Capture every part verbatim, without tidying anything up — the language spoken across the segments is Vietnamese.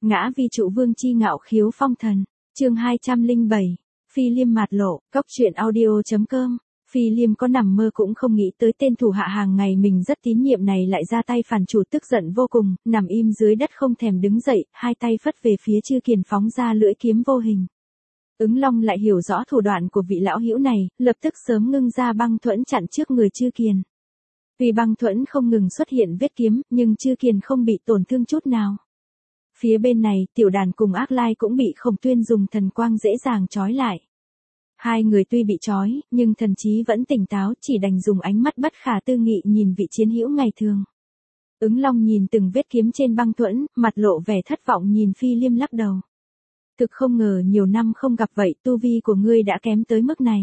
Ngã vi trụ vương chi ngạo khiếu phong thần. Chương hai trăm lẻ bảy. Phi Liêm mạt lộ. Cốc truyện audio chấm com. Phi Liêm có nằm mơ cũng không nghĩ tới tên thủ hạ hàng ngày mình rất tín nhiệm này lại ra tay phản chủ, tức giận vô cùng, nằm im dưới đất không thèm đứng dậy, hai tay phất về phía Chư Kiền phóng ra lưỡi kiếm vô hình. Ứng Long lại hiểu rõ thủ đoạn của vị lão hữu này, lập tức sớm ngưng ra băng thuẫn chặn trước người Chư Kiền. Vì băng thuẫn không ngừng xuất hiện vết kiếm, nhưng Chư Kiền không bị tổn thương chút nào. Phía bên này, Tiểu Đàn cùng Ác Lai cũng bị Khổng Tuyên dùng thần quang dễ dàng trói lại. Hai người tuy bị trói, nhưng thần trí vẫn tỉnh táo, chỉ đành dùng ánh mắt bất khả tư nghị nhìn vị chiến hữu ngày thường. Ứng Long nhìn từng vết kiếm trên băng thuẫn, mặt lộ vẻ thất vọng nhìn Phi Liêm lắc đầu. Thực không ngờ nhiều năm không gặp vậy, tu vi của ngươi đã kém tới mức này.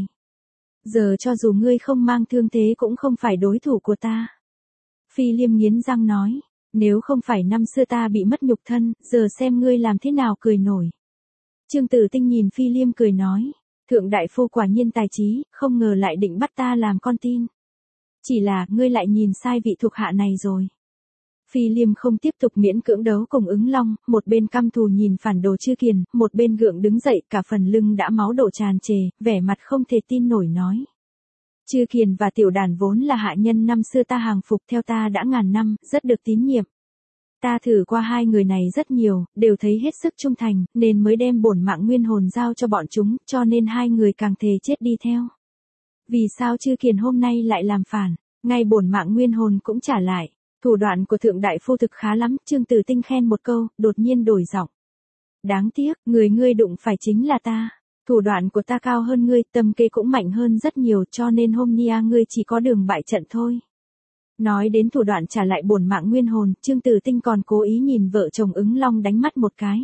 Giờ cho dù ngươi không mang thương thế cũng không phải đối thủ của ta. Phi Liêm nghiến răng nói, nếu không phải năm xưa ta bị mất nhục thân, giờ xem ngươi làm thế nào cười nổi. Trương Tử Tinh nhìn Phi Liêm cười nói, thượng đại phu quả nhiên tài trí, không ngờ lại định bắt ta làm con tin. Chỉ là, ngươi lại nhìn sai vị thuộc hạ này rồi. Phi Liêm không tiếp tục miễn cưỡng đấu cùng Ứng Long, một bên căm thù nhìn phản đồ Chư Kiền, một bên gượng đứng dậy, cả phần lưng đã máu đổ tràn trề, vẻ mặt không thể tin nổi nói. Chư Kiền và Tiểu Đàn vốn là hạ nhân năm xưa ta hàng phục theo ta đã ngàn năm, rất được tín nhiệm. Ta thử qua hai người này rất nhiều, đều thấy hết sức trung thành, nên mới đem bổn mạng nguyên hồn giao cho bọn chúng, cho nên hai người càng thề chết đi theo. Vì sao Chư Kiền hôm nay lại làm phản, ngay bổn mạng nguyên hồn cũng trả lại. Thủ đoạn của thượng đại phu thực khá lắm, Trương Tử Tinh khen một câu, đột nhiên đổi giọng. Đáng tiếc, người ngươi đụng phải chính là ta. Thủ đoạn của ta cao hơn ngươi, tâm kế cũng mạnh hơn rất nhiều, cho nên hôm nay ngươi chỉ có đường bại trận thôi. Nói đến thủ đoạn trả lại bổn mạng nguyên hồn, Trương Tử Tinh còn cố ý nhìn vợ chồng Ứng Long đánh mắt một cái.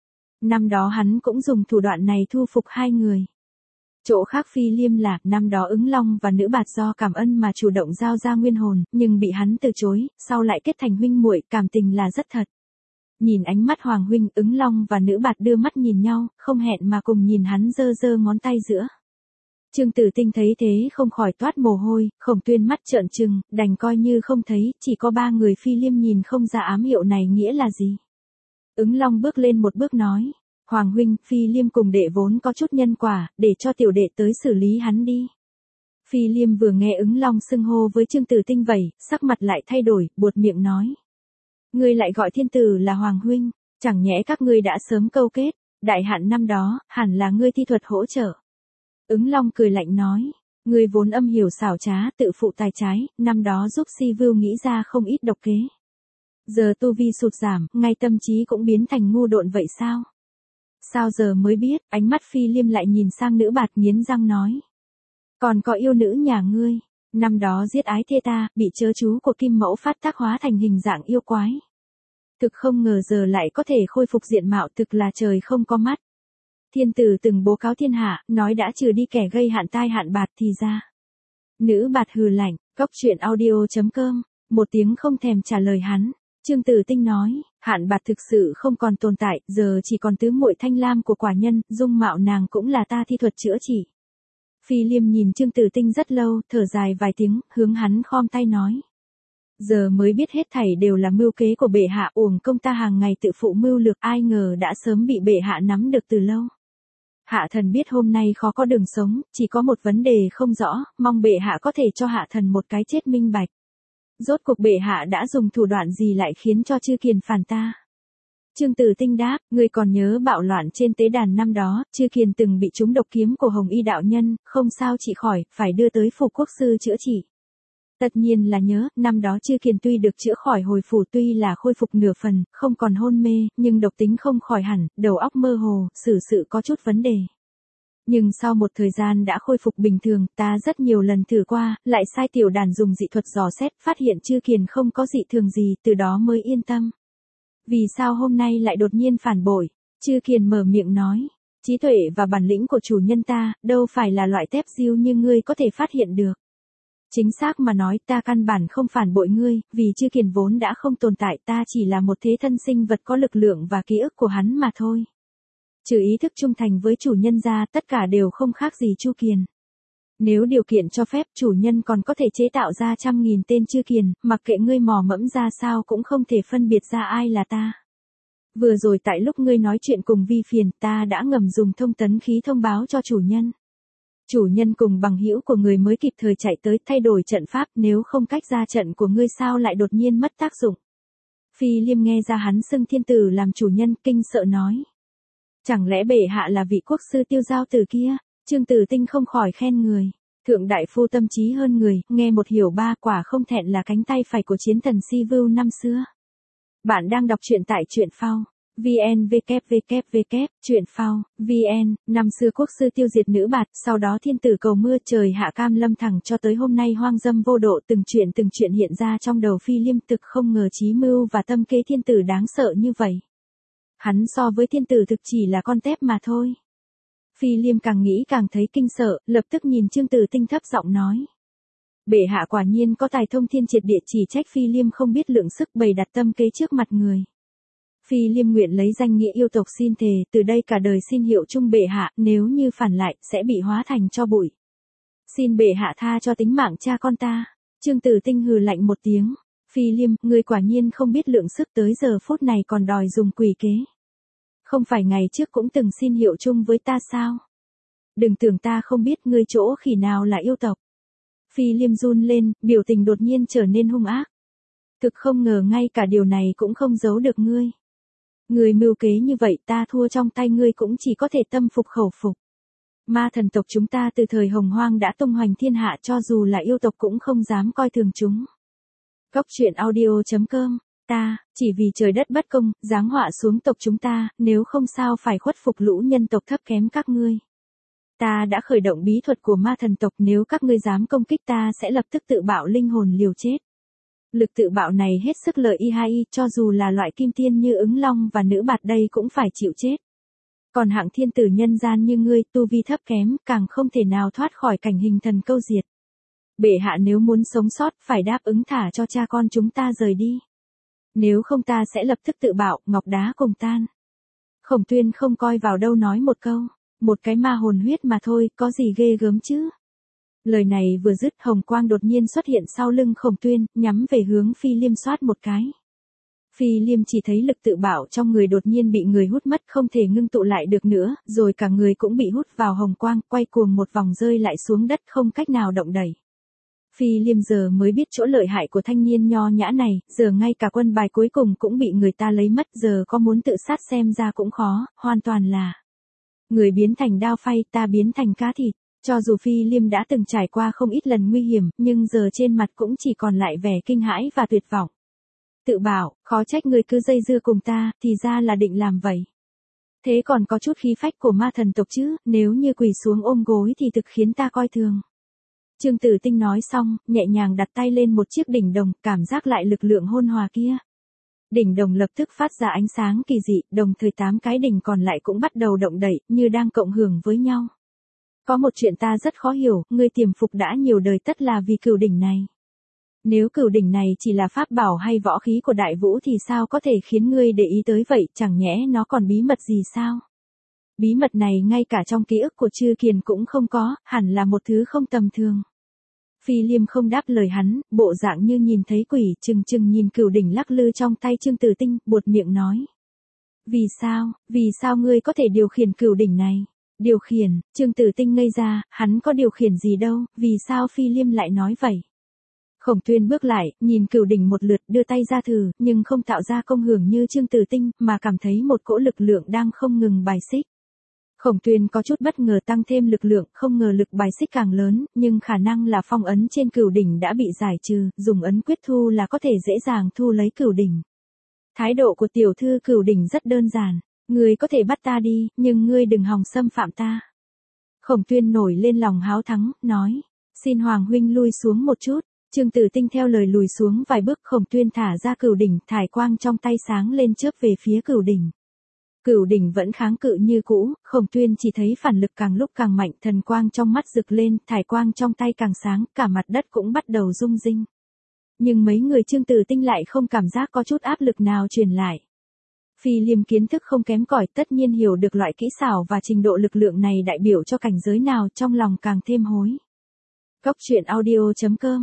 Năm đó hắn cũng dùng thủ đoạn này thu phục hai người. Chỗ khác Phi Liêm là, năm đó Ứng Long và Nữ Bạt do cảm ơn mà chủ động giao ra nguyên hồn, nhưng bị hắn từ chối, sau lại kết thành huynh muội, cảm tình là rất thật. Nhìn ánh mắt Hoàng huynh, Ứng Long và Nữ Bạt đưa mắt nhìn nhau, không hẹn mà cùng nhìn hắn giơ giơ ngón tay giữa. Trương Tử Tinh thấy thế không khỏi toát mồ hôi, Khổng Tuyên mắt trợn trừng, đành coi như không thấy, chỉ có ba người Phi Liêm nhìn không ra ám hiệu này nghĩa là gì. Ứng Long bước lên một bước nói. Hoàng huynh, Phi Liêm cùng đệ vốn có chút nhân quả, để cho tiểu đệ tới xử lý hắn đi. Phi Liêm vừa nghe Ứng Long xưng hô với Trương Tử Tinh vậy, sắc mặt lại thay đổi, buột miệng nói. Ngươi lại gọi thiên tử là Hoàng huynh, chẳng nhẽ các ngươi đã sớm câu kết, đại hạn năm đó, hẳn là ngươi thi thuật hỗ trợ. Ứng Long cười lạnh nói, ngươi vốn âm hiểu xảo trá, tự phụ tài trái, năm đó giúp Si Vưu nghĩ ra không ít độc kế. Giờ tu vi sụt giảm, ngay tâm trí cũng biến thành ngu độn vậy sao? Sao giờ mới biết, ánh mắt Phi Liêm lại nhìn sang Nữ Bạt nghiến răng nói. Còn có yêu nữ nhà ngươi, năm đó giết ái thê ta, bị chớ chú của Kim Mẫu phát tác hóa thành hình dạng yêu quái. Thực không ngờ giờ lại có thể khôi phục diện mạo, thực là trời không có mắt. Thiên tử từng bố cáo thiên hạ, nói đã trừ đi kẻ gây hạn tai hạn bạt thì ra. Nữ Bạt hừ lạnh, cốc truyện audio chấm com, một tiếng không thèm trả lời hắn. Trương Tử Tinh nói, hạn bạt thực sự không còn tồn tại, giờ chỉ còn tứ muội Thanh Lam của quả nhân, dung mạo nàng cũng là ta thi thuật chữa trị. Phi Liêm nhìn Trương Tử Tinh rất lâu, thở dài vài tiếng, hướng hắn khom tay nói. Giờ mới biết hết thảy đều là mưu kế của bệ hạ, uổng công ta hàng ngày tự phụ mưu lược, ai ngờ đã sớm bị bệ hạ nắm được từ lâu. Hạ thần biết hôm nay khó có đường sống, chỉ có một vấn đề không rõ, mong bệ hạ có thể cho hạ thần một cái chết minh bạch. Rốt cuộc bệ hạ đã dùng thủ đoạn gì lại khiến cho Chư Kiền phản ta? Trương Tử Tinh đáp, ngươi còn nhớ bạo loạn trên tế đàn năm đó, Chư Kiền từng bị trúng độc kiếm của Hồng Y đạo nhân, không sao trị khỏi, phải đưa tới phủ quốc sư chữa trị. Tất nhiên là nhớ, năm đó Chư Kiền tuy được chữa khỏi hồi phủ, tuy là khôi phục nửa phần, không còn hôn mê, nhưng độc tính không khỏi hẳn, đầu óc mơ hồ, xử sự có chút vấn đề. Nhưng sau một thời gian đã khôi phục bình thường, ta rất nhiều lần thử qua, lại sai Tiểu Đàn dùng dị thuật dò xét, phát hiện Chư Kiền không có dị thường gì, từ đó mới yên tâm. Vì sao hôm nay lại đột nhiên phản bội? Chư Kiền mở miệng nói, trí tuệ và bản lĩnh của chủ nhân ta, đâu phải là loại tép diêu như ngươi có thể phát hiện được. Chính xác mà nói, ta căn bản không phản bội ngươi, vì Chư Kiền vốn đã không tồn tại, ta chỉ là một thế thân sinh vật có lực lượng và ký ức của hắn mà thôi. Trừ ý thức trung thành với chủ nhân ra, tất cả đều không khác gì Chu Kiền. Nếu điều kiện cho phép, chủ nhân còn có thể chế tạo ra trăm nghìn tên Chư Kiền, mặc kệ ngươi mò mẫm ra sao cũng không thể phân biệt ra ai là ta. Vừa rồi tại lúc ngươi nói chuyện cùng Vi Phiền, ta đã ngầm dùng thông tấn khí thông báo cho chủ nhân. Chủ nhân cùng bằng hữu của người mới kịp thời chạy tới thay đổi trận pháp, nếu không cách ra trận của ngươi sao lại đột nhiên mất tác dụng. Phi Liêm nghe ra hắn xưng thiên tử làm chủ nhân, kinh sợ nói. Chẳng lẽ bệ hạ là vị quốc sư Tiêu Giao Tử kia? Trương Tử Tinh không khỏi khen người. Thượng đại phu tâm trí hơn người, nghe một hiểu ba, quả không thẹn là cánh tay phải của chiến thần Si Vưu năm xưa. Bạn đang đọc truyện tại truyện phao. vn www truyện phao vn. Năm xưa quốc sư tiêu diệt nữ bạt, sau đó thiên tử cầu mưa, trời hạ cam lâm, thẳng cho tới hôm nay hoang dâm vô độ, từng chuyện từng chuyện hiện ra trong đầu Phi Liêm, thực không ngờ chí mưu và tâm kế thiên tử đáng sợ như vậy. Hắn so với thiên tử thực chỉ là con tép mà thôi. Phi Liêm càng nghĩ càng thấy kinh sợ, lập tức nhìn Trương Tử Tinh thấp giọng nói. Bệ hạ quả nhiên có tài thông thiên triệt địa, chỉ trách Phi Liêm không biết lượng sức bày đặt tâm kế trước mặt người. Phi Liêm nguyện lấy danh nghĩa yêu tộc xin thề, từ đây cả đời xin hiệu chung bệ hạ, nếu như phản lại, sẽ bị hóa thành tro bụi. Xin bệ hạ tha cho tính mạng cha con ta. Trương Tử Tinh hừ lạnh một tiếng. Phi Liêm, ngươi quả nhiên không biết lượng sức, tới giờ phút này còn đòi dùng quỷ kế. Không phải ngày trước cũng từng xin hiệu chung với ta sao? Đừng tưởng ta không biết ngươi chỗ khỉ nào là yêu tộc. Phi Liêm run lên, biểu tình đột nhiên trở nên hung ác. Thực không ngờ ngay cả điều này cũng không giấu được ngươi. Ngươi mưu kế như vậy, ta thua trong tay ngươi cũng chỉ có thể tâm phục khẩu phục. Ma thần tộc chúng ta từ thời hồng hoang đã tung hoành thiên hạ, cho dù là yêu tộc cũng không dám coi thường chúng. Cốc truyện audio chấm com. Ta, chỉ vì trời đất bất công, giáng họa xuống tộc chúng ta, nếu không sao phải khuất phục lũ nhân tộc thấp kém các ngươi. Ta đã khởi động bí thuật của ma thần tộc, nếu các ngươi dám công kích ta sẽ lập tức tự bạo linh hồn liều chết. Lực tự bạo này hết sức lợi y hai y, cho dù là loại kim tiên như ứng long và nữ bạt đây cũng phải chịu chết. Còn hạng thiên tử nhân gian như ngươi, tu vi thấp kém, càng không thể nào thoát khỏi cảnh hình thần câu diệt. Bệ hạ nếu muốn sống sót, phải đáp ứng thả cho cha con chúng ta rời đi. Nếu không ta sẽ lập tức tự bạo, ngọc đá cùng tan. Khổng Tuyên không coi vào đâu nói một câu. Một cái ma hồn huyết mà thôi, có gì ghê gớm chứ. Lời này vừa dứt, hồng quang đột nhiên xuất hiện sau lưng Khổng Tuyên, nhắm về hướng Phi Liêm xoát một cái. Phi Liêm chỉ thấy lực tự bạo trong người đột nhiên bị người hút mất, không thể ngưng tụ lại được nữa, rồi cả người cũng bị hút vào hồng quang, quay cuồng một vòng rơi lại xuống đất, không cách nào động đẩy. Phi Liêm giờ mới biết chỗ lợi hại của thanh niên nho nhã này, giờ ngay cả quân bài cuối cùng cũng bị người ta lấy mất, giờ có muốn tự sát xem ra cũng khó, hoàn toàn là người biến thành đao phay, ta biến thành cá thịt. Cho dù Phi Liêm đã từng trải qua không ít lần nguy hiểm, nhưng giờ trên mặt cũng chỉ còn lại vẻ kinh hãi và tuyệt vọng. Tự bảo, khó trách người cứ dây dưa cùng ta, thì ra là định làm vậy. Thế còn có chút khí phách của ma thần tộc chứ, nếu như quỳ xuống ôm gối thì thực khiến ta coi thường. Trương Tử Tinh nói xong, nhẹ nhàng đặt tay lên một chiếc đỉnh đồng, cảm giác lại lực lượng hôn hòa kia. Đỉnh đồng lập tức phát ra ánh sáng kỳ dị, đồng thời tám cái đỉnh còn lại cũng bắt đầu động đẩy, như đang cộng hưởng với nhau. Có một chuyện ta rất khó hiểu, ngươi tiềm phục đã nhiều đời tất là vì cửu đỉnh này. Nếu cửu đỉnh này chỉ là pháp bảo hay võ khí của đại vũ thì sao có thể khiến ngươi để ý tới vậy, chẳng nhẽ nó còn bí mật gì sao? Bí mật này ngay cả trong ký ức của Trư Kiền cũng không có, hẳn là một thứ không tầm thường. Phi Liêm không đáp lời hắn, bộ dạng như nhìn thấy quỷ, chừng chừng nhìn cửu đỉnh lắc lư trong tay Trương Tử Tinh, buột miệng nói. Vì sao, vì sao ngươi có thể điều khiển cửu đỉnh này? Điều khiển, Trương Tử Tinh ngây ra, hắn có điều khiển gì đâu, vì sao Phi Liêm lại nói vậy? Khổng Tuyên bước lại, nhìn cửu đỉnh một lượt, đưa tay ra thử, nhưng không tạo ra công hưởng như Trương Tử Tinh, mà cảm thấy một cỗ lực lượng đang không ngừng bài xích. Khổng Tuyên có chút bất ngờ tăng thêm lực lượng, không ngờ lực bài xích càng lớn, nhưng khả năng là phong ấn trên cửu đỉnh đã bị giải trừ, dùng ấn quyết thu là có thể dễ dàng thu lấy cửu đỉnh. Thái độ của tiểu thư cửu đỉnh rất đơn giản, ngươi có thể bắt ta đi, nhưng ngươi đừng hòng xâm phạm ta. Khổng Tuyên nổi lên lòng háo thắng, nói, xin Hoàng huynh lui xuống một chút. Trương Tử Tinh theo lời lùi xuống vài bước, Khổng Tuyên thả ra cửu đỉnh, thải quang trong tay sáng lên chớp về phía cửu đỉnh. Cửu đỉnh vẫn kháng cự như cũ, Khổng Tuyên chỉ thấy phản lực càng lúc càng mạnh, thần quang trong mắt rực lên, thải quang trong tay càng sáng, cả mặt đất cũng bắt đầu rung rinh. Nhưng mấy người Trương Tử Tinh lại không cảm giác có chút áp lực nào truyền lại. Phi Liêm kiến thức không kém cỏi, tất nhiên hiểu được loại kỹ xảo và trình độ lực lượng này đại biểu cho cảnh giới nào, trong lòng càng thêm hối. Cốc truyện audio chấm com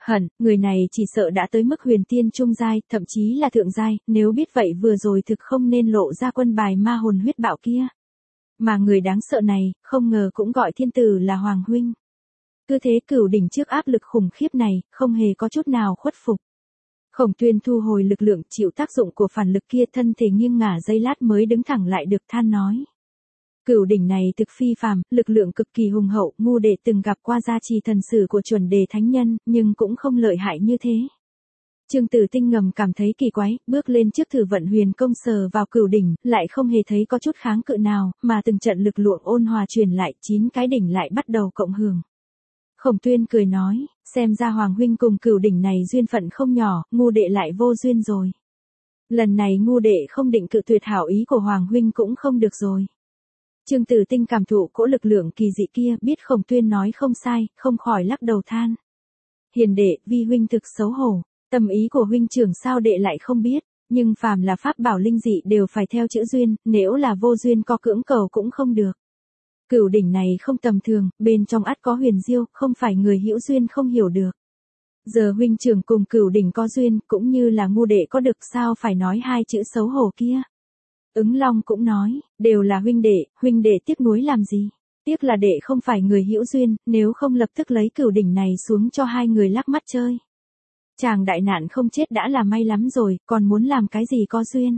Hận, người này chỉ sợ đã tới mức huyền tiên trung giai, thậm chí là thượng giai, nếu biết vậy vừa rồi thực không nên lộ ra quân bài ma hồn huyết bạo kia. Mà người đáng sợ này, không ngờ cũng gọi thiên tử là Hoàng huynh. Cứ thế Cửu đỉnh trước áp lực khủng khiếp này, không hề có chút nào khuất phục. Khổng Tuyên thu hồi lực lượng chịu tác dụng của phản lực kia, thân thể nghiêng ngả giây lát mới đứng thẳng lại được, than nói. Cửu đỉnh này thực phi phàm, lực lượng cực kỳ hùng hậu, ngu đệ từng gặp qua gia trì thần sử của chuẩn đề thánh nhân, nhưng cũng không lợi hại như thế. Trương Tử Tinh ngầm cảm thấy kỳ quái, bước lên trước thử vận huyền công sờ vào cửu đỉnh, lại không hề thấy có chút kháng cự nào, mà từng trận lực lượng ôn hòa truyền lại, chín cái đỉnh lại bắt đầu cộng hưởng. Khổng Tuyên cười nói, xem ra Hoàng huynh cùng cửu đỉnh này duyên phận không nhỏ, ngu đệ lại vô duyên rồi. Lần này ngu đệ không định cự tuyệt hảo ý của Hoàng huynh cũng không được rồi. Trương Tử Tinh cảm thụ cỗ lực lượng kỳ dị kia, biết Khổng Tuyên nói không sai, không khỏi lắc đầu than. Hiền đệ, vi huynh thực xấu hổ, tâm ý của huynh trưởng sao đệ lại không biết, nhưng phàm là pháp bảo linh dị đều phải theo chữ duyên, nếu là vô duyên có cưỡng cầu cũng không được. Cửu đỉnh này không tầm thường, bên trong ắt có huyền diêu, không phải người hữu duyên không hiểu được. Giờ huynh trưởng cùng cửu đỉnh có duyên, cũng như là ngu đệ có được, sao phải nói hai chữ xấu hổ kia. Ứng Long cũng nói, đều là huynh đệ, huynh đệ tiếc nuối làm gì? Tiếc là đệ không phải người hữu duyên, nếu không lập tức lấy cửu đỉnh này xuống cho hai người lắc mắt chơi. Chàng đại nạn không chết đã là may lắm rồi, còn muốn làm cái gì có duyên?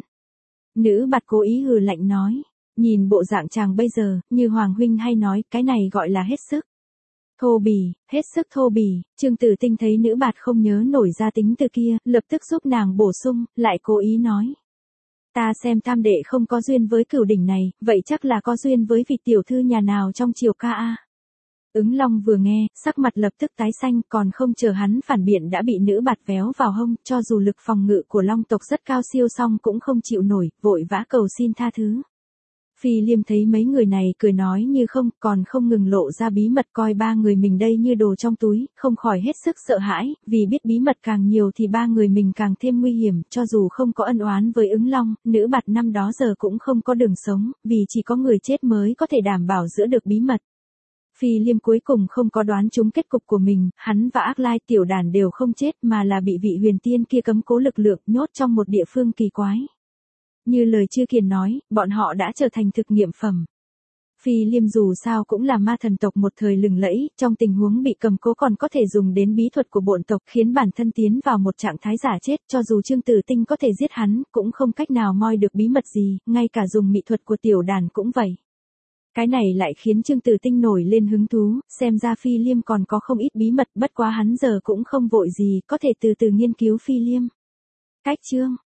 Nữ Bạt cố ý hừ lạnh nói, nhìn bộ dạng chàng bây giờ, như Hoàng huynh hay nói, cái này gọi là hết sức. Thô bì, hết sức thô bì. Trương Tử Tinh thấy Nữ Bạt không nhớ nổi ra tính từ kia, lập tức giúp nàng bổ sung, lại cố ý nói. Ta xem tam đệ không có duyên với cửu đỉnh này, vậy chắc là có duyên với vị tiểu thư nhà nào trong triều ca a. Ứng Long vừa nghe, sắc mặt lập tức tái xanh, còn không chờ hắn phản biện đã bị Nữ Bạt véo vào hông, cho dù lực phòng ngự của Long tộc rất cao siêu song cũng không chịu nổi, vội vã cầu xin tha thứ. Phi Liêm thấy mấy người này cười nói như không, còn không ngừng lộ ra bí mật, coi ba người mình đây như đồ trong túi, không khỏi hết sức sợ hãi, vì biết bí mật càng nhiều thì ba người mình càng thêm nguy hiểm, cho dù không có ân oán với Ứng Long, Nữ Bạt năm đó giờ cũng không có đường sống, vì chỉ có người chết mới có thể đảm bảo giữ được bí mật. Phi Liêm cuối cùng không có đoán trúng kết cục của mình, hắn và Ác Lai Tiểu Đàn đều không chết mà là bị vị huyền tiên kia cấm cố lực lượng nhốt trong một địa phương kỳ quái. Như lời Chư Kiền nói, bọn họ đã trở thành thực nghiệm phẩm. Phi Liêm dù sao cũng là ma thần tộc một thời lừng lẫy, trong tình huống bị cầm cố còn có thể dùng đến bí thuật của bổn tộc khiến bản thân tiến vào một trạng thái giả chết, cho dù Trương Tử Tinh có thể giết hắn, cũng không cách nào moi được bí mật gì, ngay cả dùng mỹ thuật của Tiểu Đàn cũng vậy. Cái này lại khiến Trương Tử Tinh nổi lên hứng thú, xem ra Phi Liêm còn có không ít bí mật, bất quá hắn giờ cũng không vội gì, có thể từ từ nghiên cứu Phi Liêm. Cách chương